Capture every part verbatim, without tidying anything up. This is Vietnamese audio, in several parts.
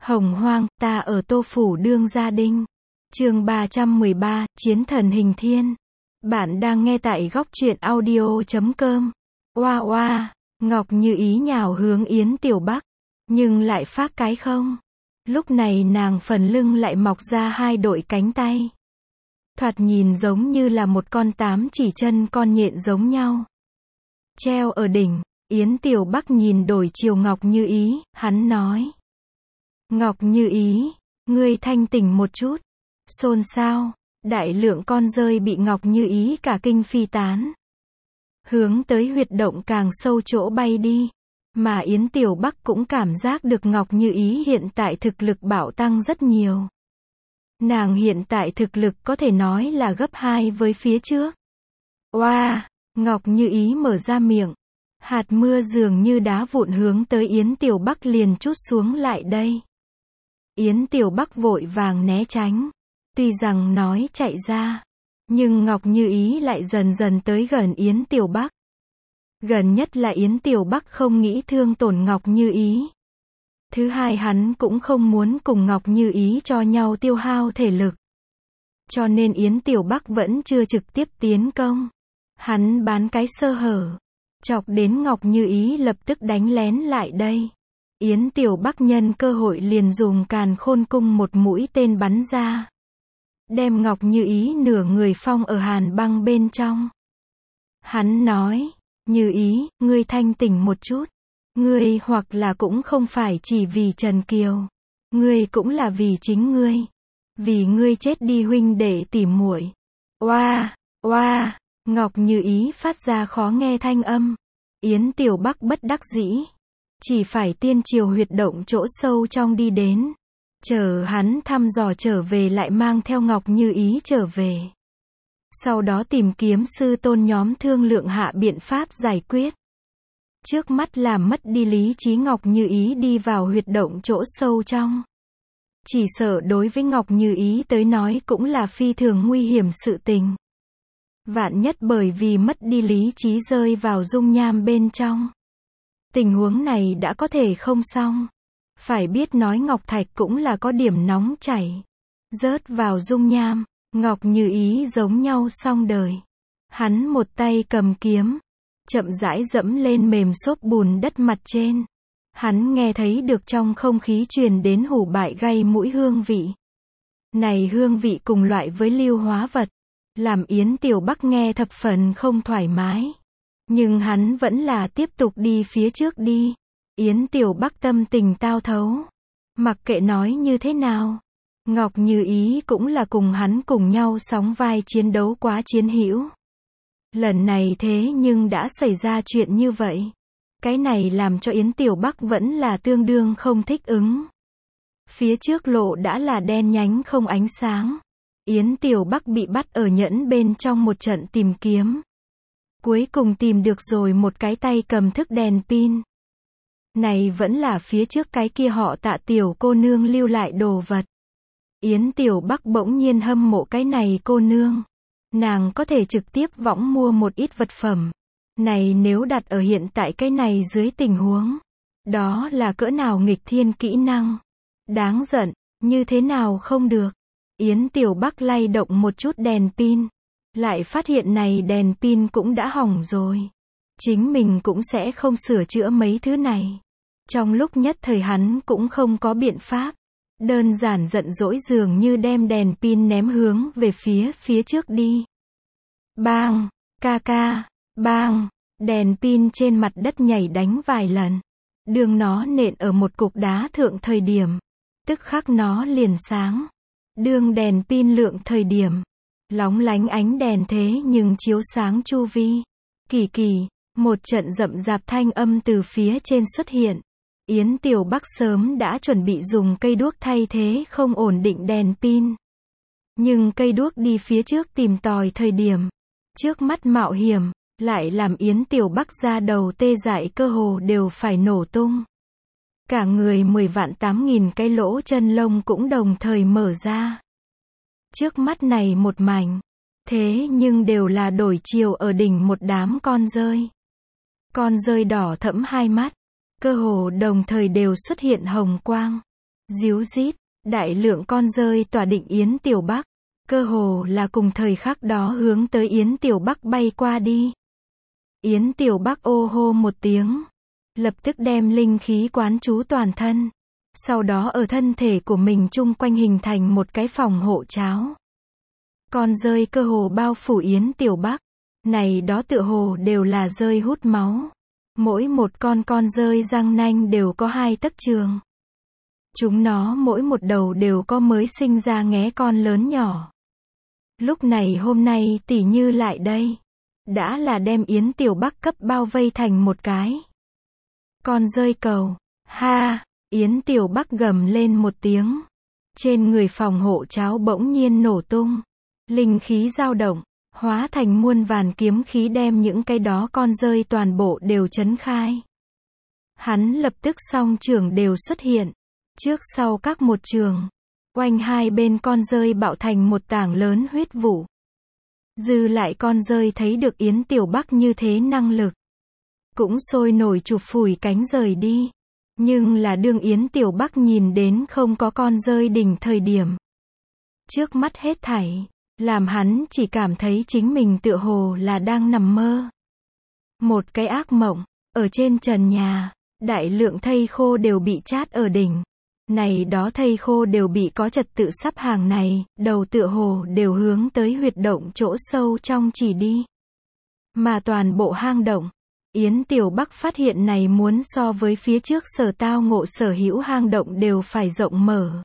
Hồng hoang, ta ở Tô Phủ đương gia đinh. Chương ba trăm mười ba, Chiến thần hình thiên. Bạn đang nghe tại góc truyện audio chấm com. Oa oa, Ngọc Như Ý nhào hướng Yến Tiểu Bắc, nhưng lại phát cái không. Lúc này nàng phần lưng lại mọc ra hai đội cánh tay. Thoạt nhìn giống như là một con tám chỉ chân con nhện giống nhau. Treo ở đỉnh, Yến Tiểu Bắc nhìn đổi chiều Ngọc Như Ý, hắn nói. Ngọc Như Ý, ngươi thanh tỉnh một chút. Xôn xao, đại lượng con rơi bị Ngọc Như Ý cả kinh phi tán. Hướng tới huyệt động càng sâu chỗ bay đi. Mà Yến Tiểu Bắc cũng cảm giác được Ngọc Như Ý hiện tại thực lực bạo tăng rất nhiều. Nàng hiện tại thực lực có thể nói là gấp hai với phía trước. Oa, Ngọc Như Ý mở ra miệng. Hạt mưa dường như đá vụn hướng tới Yến Tiểu Bắc liền trút xuống lại đây. Yến Tiểu Bắc vội vàng né tránh. Tuy rằng nói chạy ra, nhưng Ngọc Như Ý lại dần dần tới gần Yến Tiểu Bắc. Gần nhất là Yến Tiểu Bắc không nghĩ thương tổn Ngọc Như Ý. Thứ hai hắn cũng không muốn cùng Ngọc Như Ý cho nhau tiêu hao thể lực. Cho nên Yến Tiểu Bắc vẫn chưa trực tiếp tiến công. Hắn bán cái sơ hở. Chọc đến Ngọc Như Ý lập tức đánh lén lại đây. Yến Tiểu Bắc nhân cơ hội liền dùng Càn Khôn Cung một mũi tên bắn ra. Đem Ngọc Như Ý nửa người phong ở hàn băng bên trong. Hắn nói, Như Ý, ngươi thanh tỉnh một chút. Ngươi hoặc là cũng không phải chỉ vì Trần Kiều. Ngươi cũng là vì chính ngươi. Vì ngươi chết đi huynh đệ tỉ muội. Oa, oa, Ngọc Như Ý phát ra khó nghe thanh âm. Yến Tiểu Bắc bất đắc dĩ. Chỉ phải tiên triều huyệt động chỗ sâu trong đi đến. Chờ hắn thăm dò trở về lại mang theo Ngọc Như Ý trở về. Sau đó tìm kiếm sư tôn nhóm thương lượng hạ biện pháp giải quyết. Trước mắt làm mất đi lý trí Ngọc Như Ý đi vào huyệt động chỗ sâu trong. Chỉ sợ đối với Ngọc Như Ý tới nói cũng là phi thường nguy hiểm sự tình. Vạn nhất bởi vì mất đi lý trí rơi vào dung nham bên trong. Tình huống này đã có thể không xong. Phải biết nói Ngọc Thạch cũng là có điểm nóng chảy. Rớt vào dung nham, Ngọc Như Ý giống nhau xong đời. Hắn một tay cầm kiếm, chậm rãi dẫm lên mềm xốp bùn đất mặt trên. Hắn nghe thấy được trong không khí truyền đến hủ bại gây mũi hương vị. Này hương vị cùng loại với lưu hóa vật, làm Yến Tiểu Bắc nghe thập phần không thoải mái. Nhưng hắn vẫn là tiếp tục đi phía trước đi. Yến Tiểu Bắc tâm tình tao thấu. Mặc kệ nói như thế nào, Ngọc Như Ý cũng là cùng hắn cùng nhau sóng vai chiến đấu quá chiến hữu. Lần này thế nhưng đã xảy ra chuyện như vậy. Cái này làm cho Yến Tiểu Bắc vẫn là tương đương không thích ứng. Phía trước lộ đã là đen nhánh không ánh sáng. Yến Tiểu Bắc bị bắt ở nhẫn bên trong một trận tìm kiếm. Cuối cùng tìm được rồi một cái tay cầm thức đèn pin. Này vẫn là phía trước cái kia họ Tạ tiểu cô nương lưu lại đồ vật. Yến Tiểu Bắc bỗng nhiên hâm mộ cái này cô nương. Nàng có thể trực tiếp võng mua một ít vật phẩm. Này nếu đặt ở hiện tại cái này dưới tình huống. Đó là cỡ nào nghịch thiên kỹ năng. Đáng giận, như thế nào không được. Yến Tiểu Bắc lay động một chút đèn pin. Lại phát hiện này đèn pin cũng đã hỏng rồi. Chính mình cũng sẽ không sửa chữa mấy thứ này. Trong lúc nhất thời hắn cũng không có biện pháp. Đơn giản giận dỗi dường như đem đèn pin ném hướng về phía phía trước đi. Bang, ca ca, bang, đèn pin trên mặt đất nhảy đánh vài lần. Đường nó nện ở một cục đá thượng thời điểm. Tức khắc nó liền sáng. Đường đèn pin lượng thời điểm. Lóng lánh ánh đèn thế nhưng chiếu sáng chu vi. Kỳ kỳ, một trận rậm rạp thanh âm từ phía trên xuất hiện. Yến Tiểu Bắc sớm đã chuẩn bị dùng cây đuốc thay thế không ổn định đèn pin. Nhưng cây đuốc đi phía trước tìm tòi thời điểm. Trước mắt mạo hiểm, lại làm Yến Tiểu Bắc ra đầu tê dại cơ hồ đều phải nổ tung. Cả người mười vạn tám nghìn cái lỗ chân lông cũng đồng thời mở ra. Trước mắt này một mảnh. Thế nhưng đều là đổi chiều ở đỉnh một đám con rơi. Con rơi đỏ thẫm hai mắt. Cơ hồ đồng thời đều xuất hiện hồng quang. Díu dít, đại lượng con dơi tỏa định Yến Tiểu Bắc, cơ hồ là cùng thời khắc đó hướng tới Yến Tiểu Bắc bay qua đi. Yến Tiểu Bắc ô hô một tiếng, lập tức đem linh khí quán trú toàn thân, sau đó ở thân thể của mình chung quanh hình thành một cái phòng hộ cháo. Con dơi cơ hồ bao phủ Yến Tiểu Bắc, này đó tựa hồ đều là dơi hút máu. Mỗi một con con dơi răng nanh đều có hai tấc trường. Chúng nó mỗi một đầu đều có mới sinh ra nghé con lớn nhỏ. Lúc này hôm nay tỷ như lại đây, đã là đem Yến Tiểu Bắc cấp bao vây thành một cái con dơi cầu. Ha, Yến Tiểu Bắc gầm lên một tiếng. Trên người phòng hộ cháo bỗng nhiên nổ tung. Linh khí dao động, hóa thành muôn vàn kiếm khí đem những cái đó con dơi toàn bộ đều chấn khai. Hắn lập tức song trường đều xuất hiện. Trước sau các một trường. Oanh hai bên con dơi bạo thành một tảng lớn huyết vụ. Dư lại con dơi thấy được Yến Tiểu Bắc như thế năng lực. Cũng sôi nổi chụp phủi cánh rời đi. Nhưng là đương Yến Tiểu Bắc nhìn đến không có con dơi đỉnh thời điểm. Trước mắt hết thảy, làm hắn chỉ cảm thấy chính mình tựa hồ là đang nằm mơ. Một cái ác mộng, ở trên trần nhà, đại lượng thây khô đều bị chát ở đỉnh. Này đó thây khô đều bị có trật tự sắp hàng này, đầu tựa hồ đều hướng tới huyệt động chỗ sâu trong chỉ đi. Mà toàn bộ hang động, Yến Tiểu Bắc phát hiện này muốn so với phía trước sở tao ngộ sở hữu hang động đều phải rộng mở.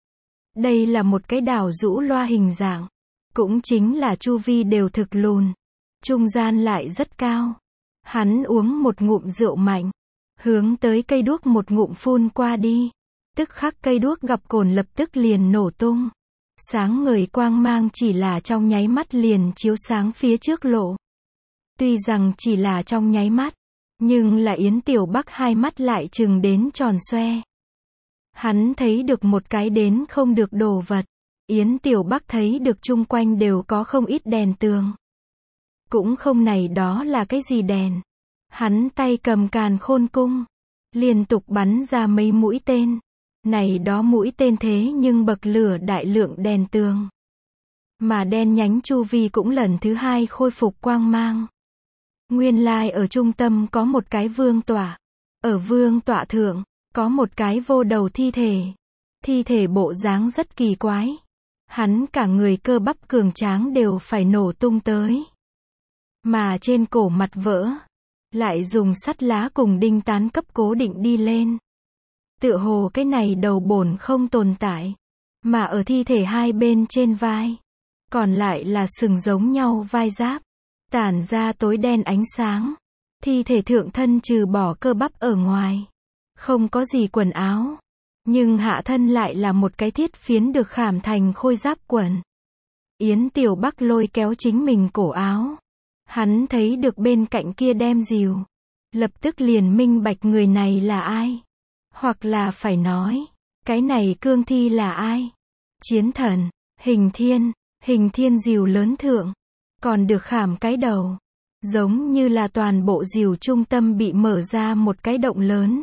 Đây là một cái đảo rũ loa hình dạng, cũng chính là chu vi đều thực lùn, trung gian lại rất cao. Hắn uống một ngụm rượu mạnh, hướng tới cây đuốc một ngụm phun qua đi. Tức khắc cây đuốc gặp cồn lập tức liền nổ tung. Sáng ngời quang mang chỉ là trong nháy mắt liền chiếu sáng phía trước lộ. Tuy rằng chỉ là trong nháy mắt, nhưng là Yến Tiểu Bắc hai mắt lại trừng đến tròn xoe. Hắn thấy được một cái đến không được đồ vật. Yến Tiểu Bắc thấy được chung quanh đều có không ít đèn tường. Cũng không này đó là cái gì đèn. Hắn tay cầm càn khôn cung, liên tục bắn ra mấy mũi tên. Này đó mũi tên thế nhưng bậc lửa đại lượng đèn tường. Mà đen nhánh chu vi cũng lần thứ hai khôi phục quang mang. Nguyên lai ở trung tâm có một cái vương tọa. Ở vương tọa thượng, có một cái vô đầu thi thể. Thi thể bộ dáng rất kỳ quái. Hắn cả người cơ bắp cường tráng đều phải nổ tung tới. Mà trên cổ mặt vỡ, lại dùng sắt lá cùng đinh tán cấp cố định đi lên. Tựa hồ cái này đầu bổn không tồn tại, mà ở thi thể hai bên trên vai, còn lại là sừng giống nhau vai giáp, tản ra tối đen ánh sáng. Thi thể thượng thân trừ bỏ cơ bắp ở ngoài, không có gì quần áo, nhưng hạ thân lại là một cái thiết phiến được khảm thành khôi giáp quần. Yến Tiểu Bắc lôi kéo chính mình cổ áo, hắn thấy được bên cạnh kia đem rìu, lập tức liền minh bạch người này là ai. Hoặc là phải nói, cái này cương thi là ai? Chiến thần, hình thiên, hình thiên rìu lớn thượng, còn được khảm cái đầu. Giống như là toàn bộ rìu trung tâm bị mở ra một cái động lớn.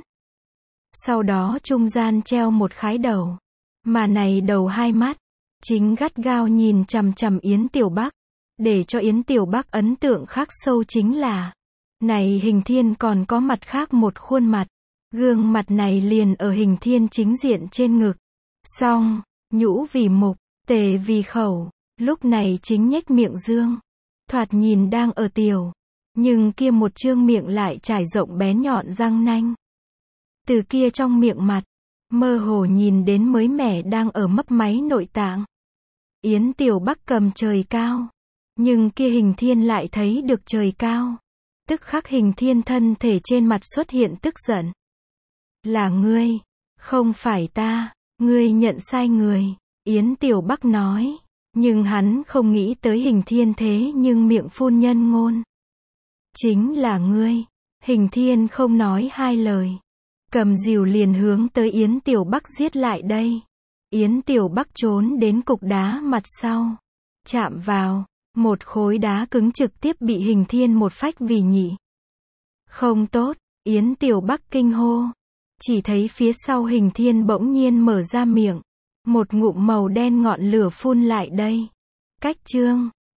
Sau đó trung gian treo một khái đầu. Mà này đầu hai mắt, chính gắt gao nhìn chằm chằm Yến Tiểu Bắc. Để cho Yến Tiểu Bắc ấn tượng khắc sâu chính là, này hình thiên còn có mặt khác một khuôn mặt. Gương mặt này liền ở hình thiên chính diện trên ngực. Song, nhũ vì mục, tề vì khẩu, lúc này chính nhếch miệng dương. Thoạt nhìn đang ở tiểu, nhưng kia một trương miệng lại trải rộng bén nhọn răng nanh. Từ kia trong miệng mặt, mơ hồ nhìn đến mới mẻ đang ở mấp máy nội tạng. Yến Tiểu Bắc cầm trời cao, nhưng kia hình thiên lại thấy được trời cao. Tức khắc hình thiên thân thể trên mặt xuất hiện tức giận. Là ngươi, không phải ta, ngươi nhận sai người, Yến Tiểu Bắc nói. Nhưng hắn không nghĩ tới hình thiên thế nhưng miệng phun nhân ngôn. Chính là ngươi. Hình thiên không nói hai lời, cầm rìu liền hướng tới Yến Tiểu Bắc giết lại đây. Yến Tiểu Bắc trốn đến cục đá mặt sau, chạm vào, một khối đá cứng trực tiếp bị hình thiên một phách vì nhị. Không tốt, Yến Tiểu Bắc kinh hô. Chỉ thấy phía sau Hình Thiên bỗng nhiên mở ra miệng. Một ngụm màu đen ngọn lửa phun lại đây. Cách chương